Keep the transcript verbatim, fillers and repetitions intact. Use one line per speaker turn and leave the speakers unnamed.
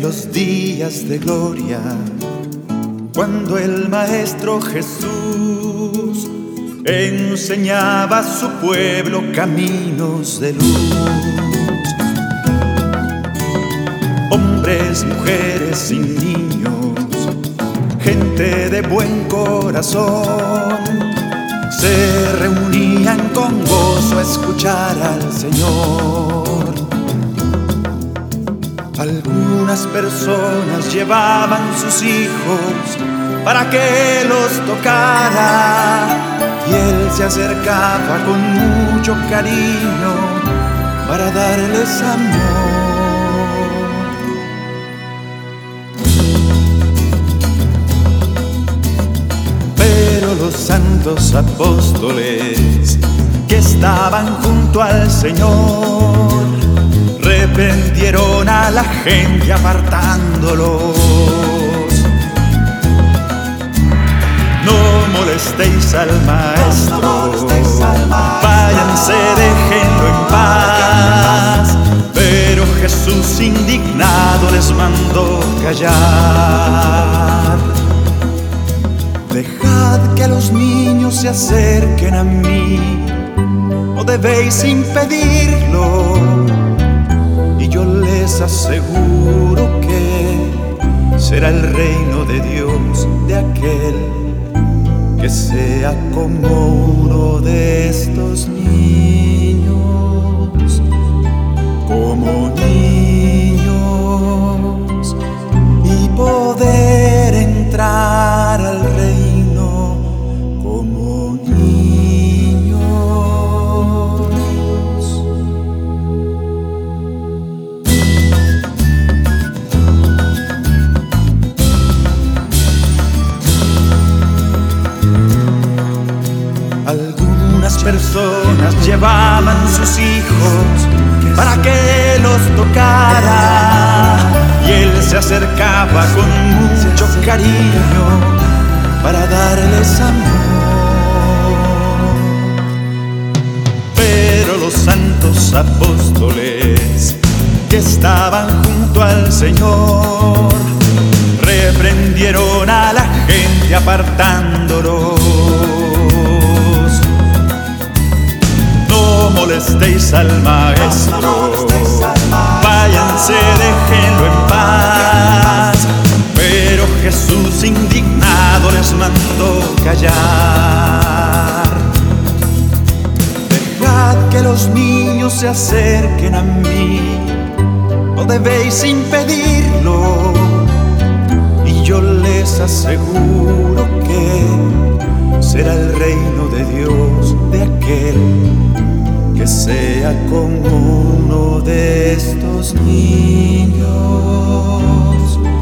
esos días de gloria, cuando el Maestro Jesús enseñaba a su pueblo caminos de luz. Hombres, mujeres y niños, gente de buen corazón, se reunían con gozo a escuchar al Señor. Algunas personas llevaban sus hijos para que los tocara, y Él se acercaba con mucho cariño para darles amor. Pero los santos apóstoles que estaban junto al Señor reprendieron a la gente apartándolos. No molestéis al Maestro, no molestéis al Maestro, váyanse, déjenlo en paz. Pero Jesús indignado les mandó callar. Dejad que los niños se acerquen a mí, no debéis impedirlo, y yo les aseguro que será el reino de Dios de aquel que sea como uno de estos niños, como niños, y poder entrar al reino como niños. Algunas personas llevaban sus hijos para que los tocara, y Él se acercaba con mucho cariño para darles amor. Pero los santos apóstoles que estaban junto al Señor reprendieron a la gente apartándolos. No molestéis al Maestro, váyanse, déjenlo en paz. Pero Jesús indignado les mandó callar. Dejad que los niños se acerquen a mí, no debéis impedirlo, y yo les aseguro que será el reino de Dios de aquel que sea como uno de estos niños.